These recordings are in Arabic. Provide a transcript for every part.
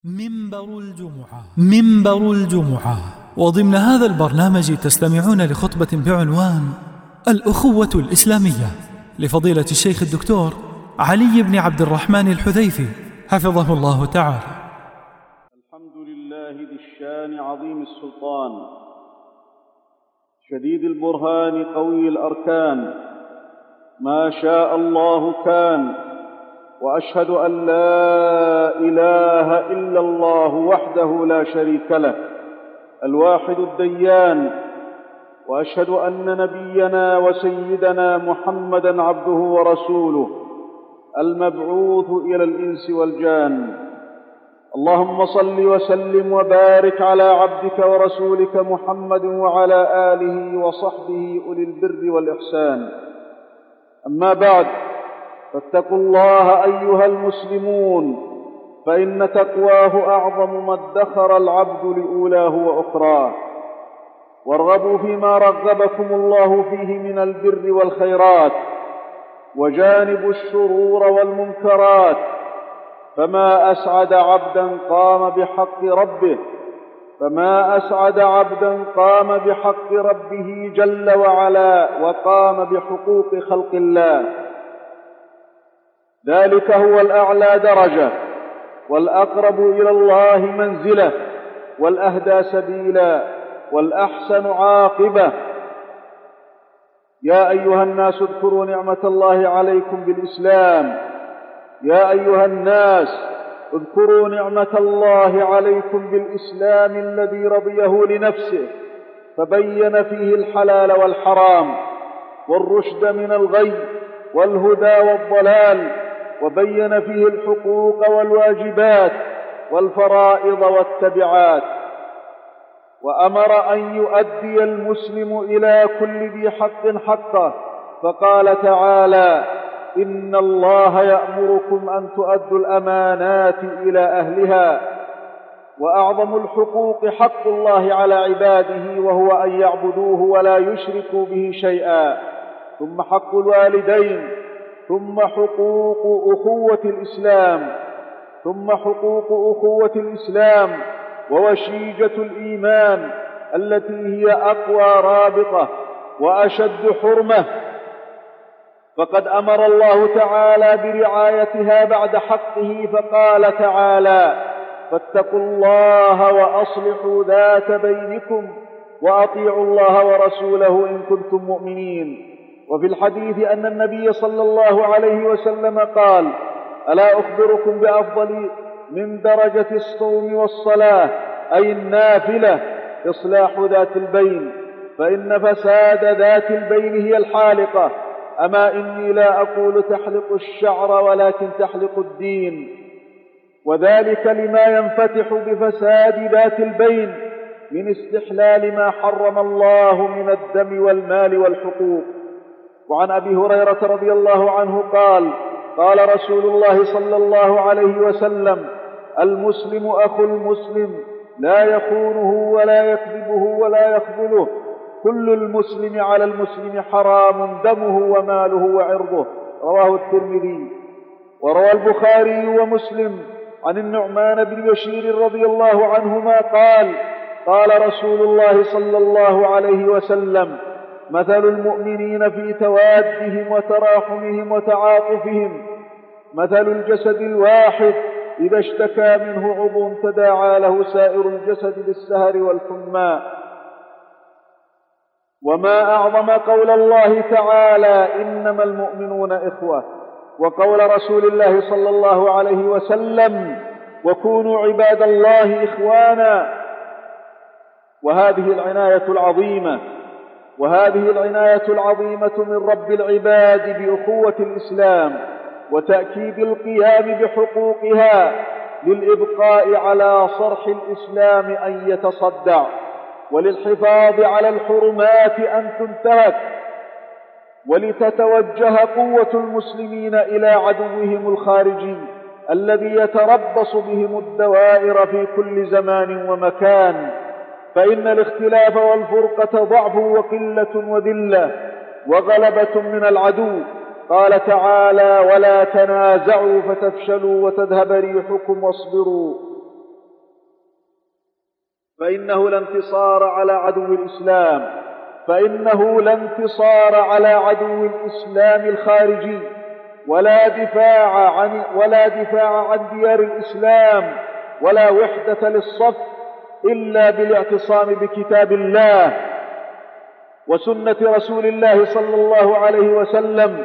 منبر الجمعة. وضمن هذا البرنامج تستمعون لخطبة بعنوان الأخوة الإسلامية لفضيلة الشيخ الدكتور علي بن عبد الرحمن الحذيفي حفظه الله تعالى. الحمد لله ذي الشان عظيم السلطان شديد البرهان قوي الأركان، ما شاء الله كان، وأشهد أن لا إله إلا الله وحده لا شريك له الواحد الديان، وأشهد أن نبينا وسيدنا محمدًا عبده ورسوله المبعوث إلى الإنس والجان. اللهم صل وسلم وبارك على عبدك ورسولك محمد وعلى آله وصحبه أولي البر والإحسان. أما بعد، فاتقوا الله أيها المسلمون، فإن تقواه أعظم ما ادخر العبد لأولاه وأخراه. وارغبوا فيما رغبكم الله فيه من البر والخيرات، وجانبوا الشرور والمنكرات، فما أسعد عبدا قام بحق ربه، جل وعلا، وقام بحقوق خلق الله. ذلك هو الأعلى درجة، والأقرب إلى الله منزلة، والأهدى سبيلا، والأحسن عاقبة. يا أيها الناس اذكروا نعمة الله عليكم بالإسلام. الذي رضيه لنفسه، فبين فيه الحلال والحرام، والرشد من الغي، والهدى والضلال، وبين فيه الحقوق والواجبات، والفرائض والتبعات. وأمر أن يؤدي المسلم إلى كل ذي حق حقه، فقال تعالى: إن الله يأمركم أن تؤدوا الأمانات إلى أهلها. وأعظم الحقوق حق الله على عباده، وهو أن يعبدوه ولا يشركوا به شيئا، ثم حق الوالدين، ثم حقوق أخوة الإسلام، ووشيجة الإيمان التي هي أقوى رابطة وأشد حرمة. فقد أمر الله تعالى برعايتها بعد حقه، فقال تعالى: فاتقوا الله وأصلحوا ذات بينكم، وأطيعوا الله ورسوله إن كنتم مؤمنين. وفي الحديث أن النبي صلى الله عليه وسلم قال: ألا أخبركم بأفضل من درجة الصوم والصلاة، أي النافلة، إصلاح ذات البين، فإن فساد ذات البين هي الحالقة. أما إني لا أقول تحلق الشعر، ولكن تحلق الدين، وذلك لما ينفتح بفساد ذات البين من استحلال ما حرم الله من الدم والمال والحقوق. وعن أبي هريرة رضي الله عنه قال: قال رسول الله صلى الله عليه وسلم: المسلم أخو المسلم، لا يخونه ولا يكذبه ولا يخذله، كل المسلم على المسلم حرام دمه وماله وعرضه. رواه الترمذي. وروى البخاري ومسلم عن النعمان بن بشير رضي الله عنهما قال: قال رسول الله صلى الله عليه وسلم: مثل المؤمنين في توادهم وتراحمهم وتعاطفهم مثل الجسد الواحد إذا اشتكى منه عضو تداعى له سائر الجسد بالسهر والحمى. وما أعظم قول الله تعالى: إنما المؤمنون إخوة، وقول رسول الله صلى الله عليه وسلم: وكونوا عباد الله إخوانا. وهذه العناية العظيمة من رب العباد بأخوة الإسلام، وتأكيد القيام بحقوقها للإبقاء على صرح الإسلام أن يتصدع، وللحفاظ على الحرمات أن تنتهك، ولتتوجه قوة المسلمين إلى عدوهم الخارجي الذي يتربص بهم الدوائر في كل زمان ومكان. فإن الاختلاف والفرقة ضعف وقلة وذلة وغلبة من العدو. قال تعالى: ولا تنازعوا فتفشلوا وتذهب ريحكم واصبروا. فإنه لا انتصار على عدو الإسلام الخارجي، ولا دفاع عن ديار الإسلام، ولا وحدة للصف إلا بالاعتصام بكتاب الله وسنة رسول الله صلى الله عليه وسلم،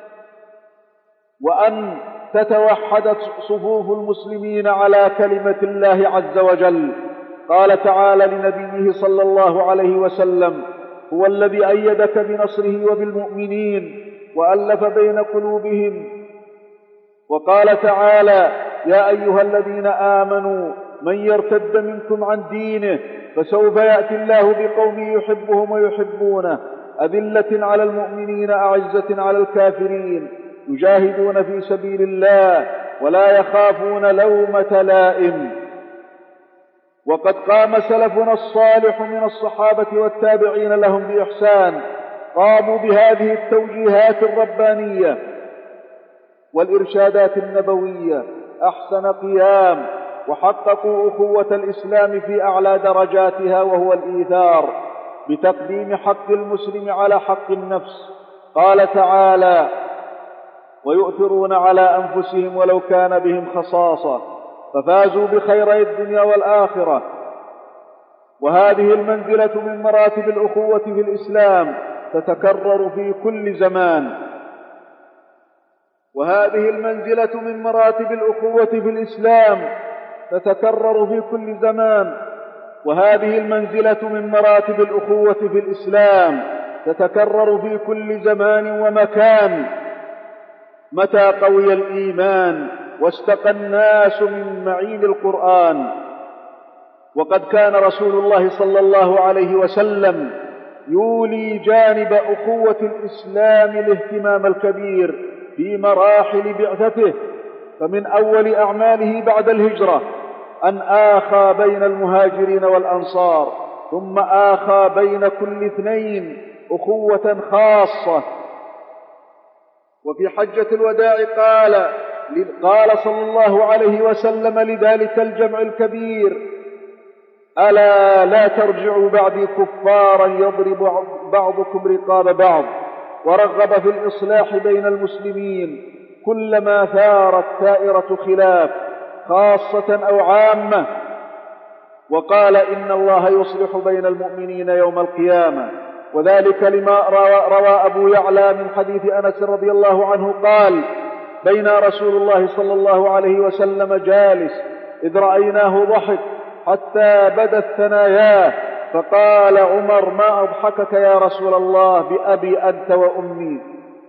وأن تتوحد صفوف المسلمين على كلمة الله عز وجل. قال تعالى لنبيه صلى الله عليه وسلم: هو الذي أيدك بنصره وبالمؤمنين وألف بين قلوبهم. وقال تعالى: يا أيها الذين آمنوا من يرتد منكم عن دينه فسوف يأتي الله بقوم يحبهم ويحبونه، أذلة على المؤمنين أعزة على الكافرين، يجاهدون في سبيل الله ولا يخافون لومة لائم. وقد قام سلفنا الصالح من الصحابة والتابعين لهم بإحسان، قاموا بهذه التوجيهات الربانية والإرشادات النبوية أحسن قيام، وحققوا أخوة الإسلام في أعلى درجاتها، وهو الإيثار بتقديم حق المسلم على حق النفس. قال تعالى: ويؤثرون على أنفسهم ولو كان بهم خصاصة، ففازوا بخيري الدنيا والآخرة. وهذه المنزلة من مراتب الأخوة في الإسلام تتكرر في كل زمان، ومكان، متى قوي الإيمان واستقى الناس من معين القرآن. وقد كان رسول الله صلى الله عليه وسلم يولي جانب أخوة الإسلام الاهتمام الكبير في مراحل بعثته، فمن أول أعماله بعد الهجرة أن آخى بين المهاجرين والأنصار، ثم آخى بين كل اثنين أخوة خاصة. وفي حجة الوداع قال صلى الله عليه وسلم لذلك الجمع الكبير: ألا لا ترجعوا بعدي كفارا يضرب بعضكم رقاب بعض. ورغب في الإصلاح بين المسلمين كلما ثارت ثائرة خلاف خاصة أو عامة، وقال: إن الله يصلح بين المؤمنين يوم القيامة. وذلك لما روى أبو يعلى من حديث أنس رضي الله عنه قال: بين رسول الله صلى الله عليه وسلم جالس إذ رأيناه ضحك حتى بدت ثناياه، فقال عمر: ما أضحكك يا رسول الله بأبي أنت وأمي؟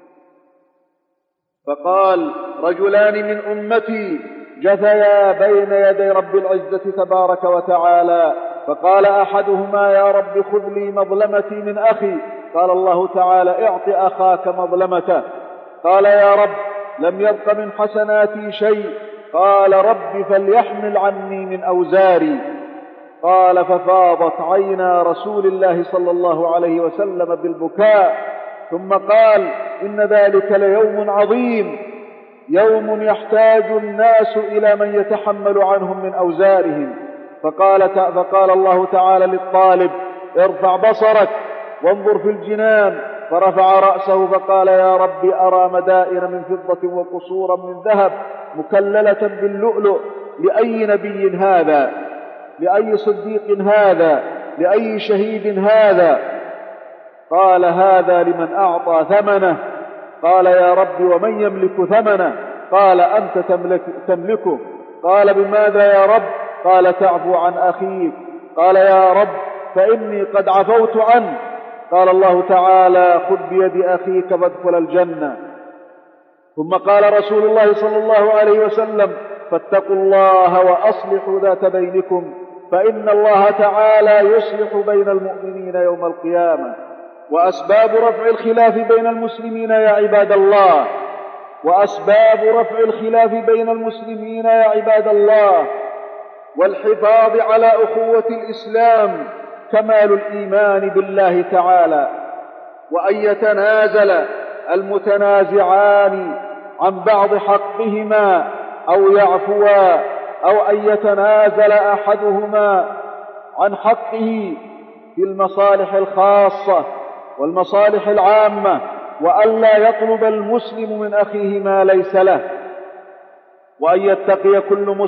فقال: رجلان من أمتي جثيا بين يدي رب العزة تبارك وتعالى، فقال أحدهما: يا رب خذ لي مظلمتي من أخي. قال الله تعالى: اعط أخاك مظلمته. قال: يا رب لم يبق من حسناتي شيء. قال: رب فليحمل عني من أوزاري. قال: ففاضت عينا رسول الله صلى الله عليه وسلم بالبكاء، ثم قال: إن ذلك ليوم عظيم، يوم يحتاج الناس إلى من يتحمل عنهم من أوزارهم. فقال الله تعالى للطالب: ارفع بصرك وانظر في الجنان. فرفع رأسه فقال: يا رب أرى مدائن من فضة وقصورا من ذهب مكللة باللؤلؤ، لأي نبي هذا؟ لأي صديق هذا؟ لأي شهيد هذا؟ قال: هذا لمن أعطى ثمنه. قال: يا رب ومن يملك ثمنه؟ قال: أنت تملكه. قال: بماذا يا رب؟ قال: تعفو عن أخيك. قال: يا رب فإني قد عفوت عنه. قال الله تعالى: خذ بيد أخيك فادخل الجنة. ثم قال رسول الله صلى الله عليه وسلم: فاتقوا الله وأصلحوا ذات بينكم، فإن الله تعالى يصلح بين المؤمنين يوم القيامة. وأسباب رفع الخلاف بين المسلمين يا عباد الله، والحفاظ على أخوة الإسلام كمال الإيمان بالله تعالى، وأن يتنازل المتنازعان عن بعض حقهما أو يعفوا، أو أن يتنازل أحدهما عن حقه في المصالح الخاصة والمصالح العامة، وألا يطلب المسلم من أخيه ما ليس له، وأن يتقي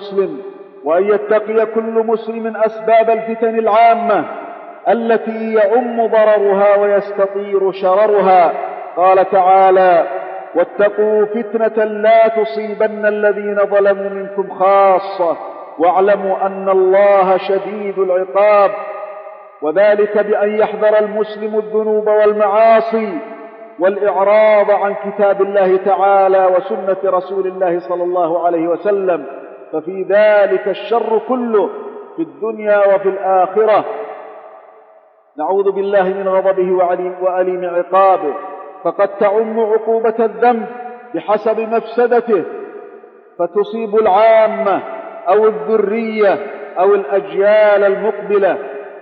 كل مسلم أسباب الفتن العامة التي يعم ضررها ويستطير شررها. قال تعالى: واتقوا فتنة لا تصيبن الذين ظلموا منكم خاصة واعلموا أن الله شديد العقاب. وذلك بأن يحذر المسلم الذنوب والمعاصي والإعراض عن كتاب الله تعالى وسنة رسول الله صلى الله عليه وسلم، ففي ذلك الشر كله في الدنيا وفي الآخرة. نعوذ بالله من غضبه وأليم عقابه، فقد تعم عقوبة الذنب بحسب مفسدته فتصيب العامة أو الذرية أو الأجيال المقبلة.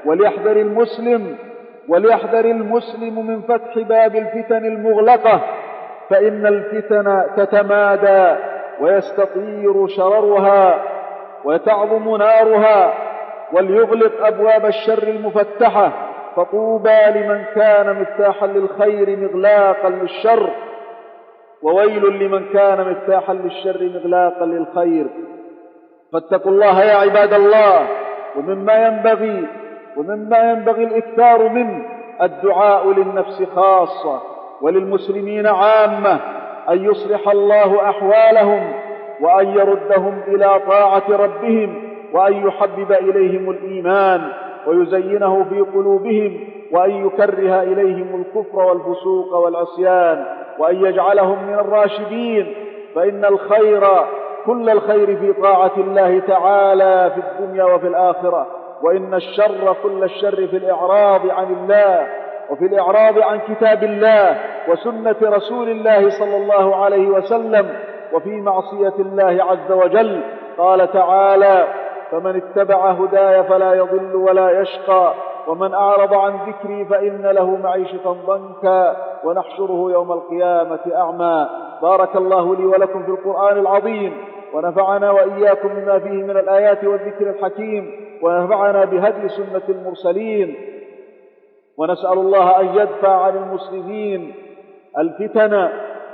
وليحذر المسلم من فتح باب الفتن المغلقة، فإن الفتن تتمادى ويستطير شررها وتعظم نارها، وليغلق أبواب الشر المفتحة، فطوبى لمن كان مفتاحا للخير مغلاقا للشر، وويل لمن كان مفتاحا للشر مغلاقا للخير. فاتقوا الله يا عباد الله. ومما ينبغي الإكثار منه الدعاء للنفس خاصة وللمسلمين عامة، أن يصلح الله أحوالهم وأن يردهم إلى طاعة ربهم، وأن يحبب إليهم الإيمان ويزينه في قلوبهم، وأن يكره إليهم الكفر والفسوق والعصيان، وأن يجعلهم من الراشدين. فإن كل الخير في طاعة الله تعالى في الدنيا وفي الآخرة، وإن الشر كل الشر في الإعراض عن الله وفي الإعراض عن كتاب الله وسنة رسول الله صلى الله عليه وسلم، وفي معصية الله عز وجل. قال تعالى: فمن اتبع هداي فلا يضل ولا يشقى، ومن أعرض عن ذكري فإن له معيشة ضنكا ونحشره يوم القيامة أعمى. بارك الله لي ولكم في القرآن العظيم، ونفعنا وإياكم بما فيه من الآيات والذكر الحكيم، ونفعنا بهدي سنة المرسلين. ونسأل الله أن يدفع عن المسلمين الفتن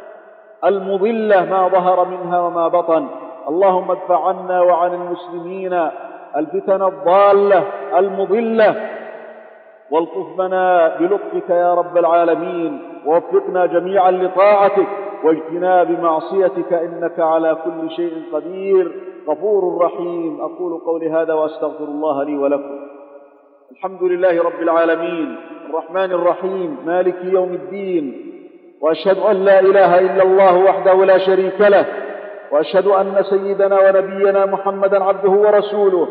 المضلة ما ظهر منها وما بطن. اللهم ادفع عنا وعن المسلمين الفتن الضالة المضلة، والطف بنا بلطفك يا رب العالمين، ووفقنا جميعا لطاعتك واجتناب معصيتك، إنك على كل شيء قدير غفور رحيم. أقول قولي هذا وأستغفر الله لي ولكم. الحمد لله رب العالمين الرحمن الرحيم مالك يوم الدين، وأشهد أن لا إله إلا الله وحده لا شريك له، وأشهد أن سيدنا ونبينا محمدا عبده ورسوله.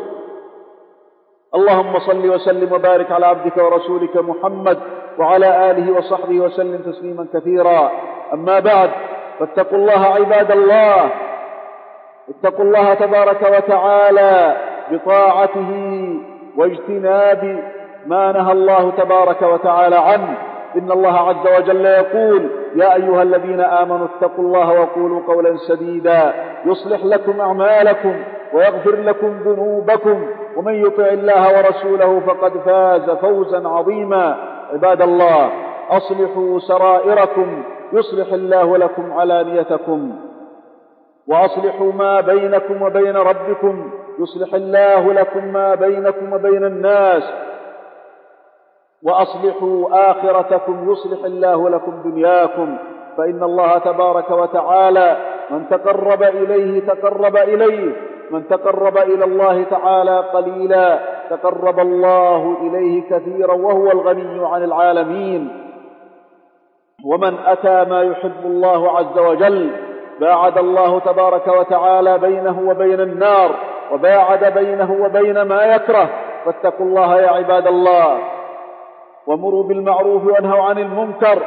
اللهم صل وسلم وبارك على عبدك ورسولك محمد وعلى آله وصحبه وسلم تسليما كثيرا. أما بعد، فاتقوا الله عباد الله، اتقوا الله تبارك وتعالى بطاعته واجتناب ما نهى الله تبارك وتعالى عنه. إن الله عز وجل يقول: يا أيها الذين آمنوا اتقوا الله وقولوا قولا سديدا يصلح لكم أعمالكم ويغفر لكم ذنوبكم، ومن يطع الله ورسوله فقد فاز فوزا عظيما. عباد الله، أصلحوا سرائركم يصلح الله لكم علانيتكم، وأصلحوا ما بينكم وبين ربكم يصلح الله لكم ما بينكم وبين الناس، وأصلحوا آخرتكم يصلح الله لكم دنياكم. فإن الله تبارك وتعالى من تقرب إليه تقرب إليه، من تقرب إلى الله تعالى قليلا تقرب الله إليه كثيرا، وهو الغني عن العالمين. ومن أتى ما يحب الله عز وجل باعد الله تبارك وتعالى بينه وبين النار، وباعد بينه وبين ما يكره. فاتقوا الله يا عباد الله، ومروا بالمعروف وانهوا عن المنكر،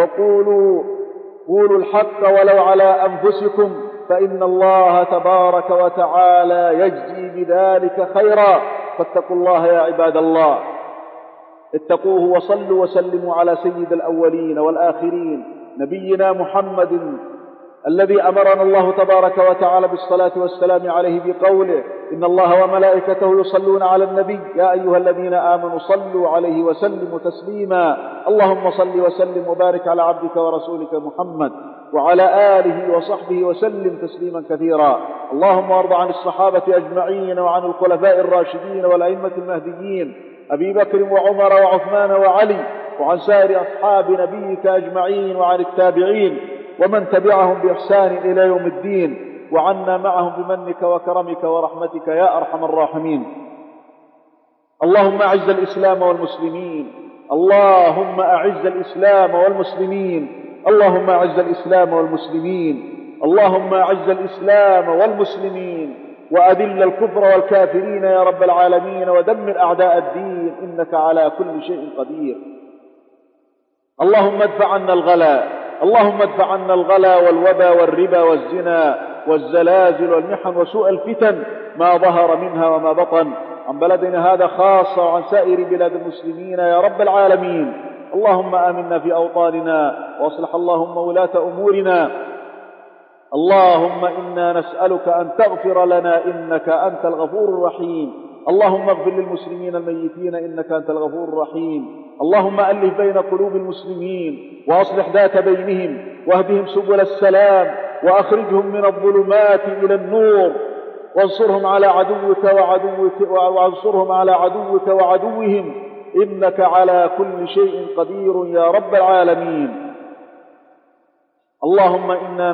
قولوا الحق ولو على أنفسكم، فإن الله تبارك وتعالى يجزي بذلك خيرا. فاتقوا الله يا عباد الله، اتقوه وصلوا وسلموا على سيد الأولين والآخرين نبينا محمد الذي أمرنا الله تبارك وتعالى بالصلاة والسلام عليه بقوله: إن الله وملائكته يصلون على النبي يا أيها الذين آمنوا صلوا عليه وسلموا تسليما. اللهم صل وسلم وبارك على عبدك ورسولك محمد وعلى آله وصحبه وسلم تسليما كثيرا. اللهم وارض عن الصحابة أجمعين وعن الخلفاء الراشدين والأئمة المهديين أبي بكر وعمر وعثمان وعلي، وعن سائر أصحاب نبيك أجمعين، وعن التابعين ومن تبعهم بإحسان إلى يوم الدين، وعنا معهم بمنك وكرمك ورحمتك يا أرحم الراحمين. اللهم أعز الإسلام والمسلمين، اللهم أعز الإسلام والمسلمين، اللهم أعز الإسلام والمسلمين، اللهم أعز الإسلام والمسلمين، وأذل الكفر والكافرين يا رب العالمين، ودمر أعداء الدين، إنك على كل شيء قدير. اللهم ادفع عنا الغلا، اللهم ادفع عنا الغلا والوبا والربا والزنا والزلازل والمحن وسوء الفتن ما ظهر منها وما بطن، عن بلدنا هذا خاصة وعن سائر بلاد المسلمين يا رب العالمين. اللهم آمنا في أوطاننا، واصلح اللهم ولاة أمورنا. اللهم إنا نسألك أن تغفر لنا إنك أنت الغفور الرحيم. اللهم اغفر للمسلمين الميتين إنك أنت الغفور الرحيم. اللهم ألف بين قلوب المسلمين وأصلح ذات بينهم، واهدهم سبل السلام، وأخرجهم من الظلمات إلى النور، وانصرهم على عدوك وعدوهم، إنك على كل شيء قدير يا رب العالمين. اللهم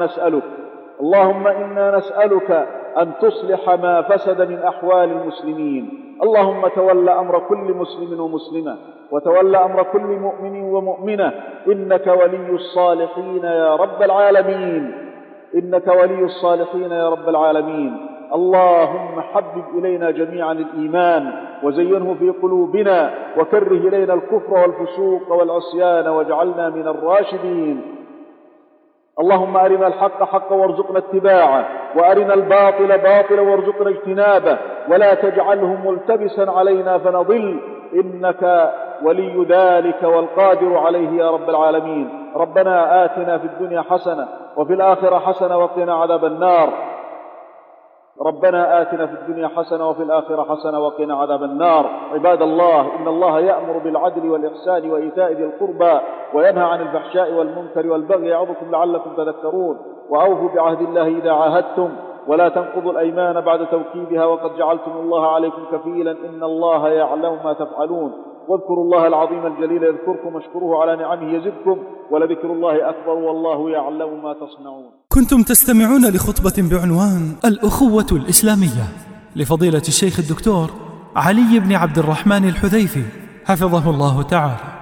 إنا نسألك أن تصلح ما فسد من أحوال المسلمين. اللهم تول أمر كل مسلم ومسلمة، وتول أمر كل مؤمن ومؤمنة، إنك ولي الصالحين يا رب العالمين، إنك ولي الصالحين يا رب العالمين. اللهم حبب إلينا جميعا الإيمان وزينه في قلوبنا، وكره إلينا الكفر والفسوق والعصيان، واجعلنا من الراشدين. اللهم أرنا الحق حقا وارزقنا اتباعه، وأرنا الباطل باطلا وارزقنا اجتنابه، ولا تجعله ملتبسا علينا فنضل، إنك ولي ذلك والقادر عليه يا رب العالمين. ربنا آتنا في الدنيا حسنة وفي الآخرة حسنة وقنا عذاب النار. ربنا آتنا في الدنيا حسنة وفي الآخرة حسنة وقنا عذاب النار. عباد الله، إن الله يأمر بالعدل والإحسان وإيتاء ذي القربى، وينهى عن الفحشاء والمنكر والبغي، يعظكم لعلكم تذكرون. وأوفوا بعهد الله إذا عاهدتم، ولا تنقضوا الأيمان بعد توكيدها، وقد جعلتم الله عليكم كفيلا، إن الله يعلم ما تفعلون. واذكروا الله العظيم الجليل يذكركم، واشكروه على نعمه يزدكم، ولذكر الله أكبر، والله يعلم ما تصنعون. كنتم تستمعون لخطبة بعنوان الأخوة الإسلامية لفضيلة الشيخ الدكتور علي بن عبد الرحمن الحذيفي حفظه الله تعالى.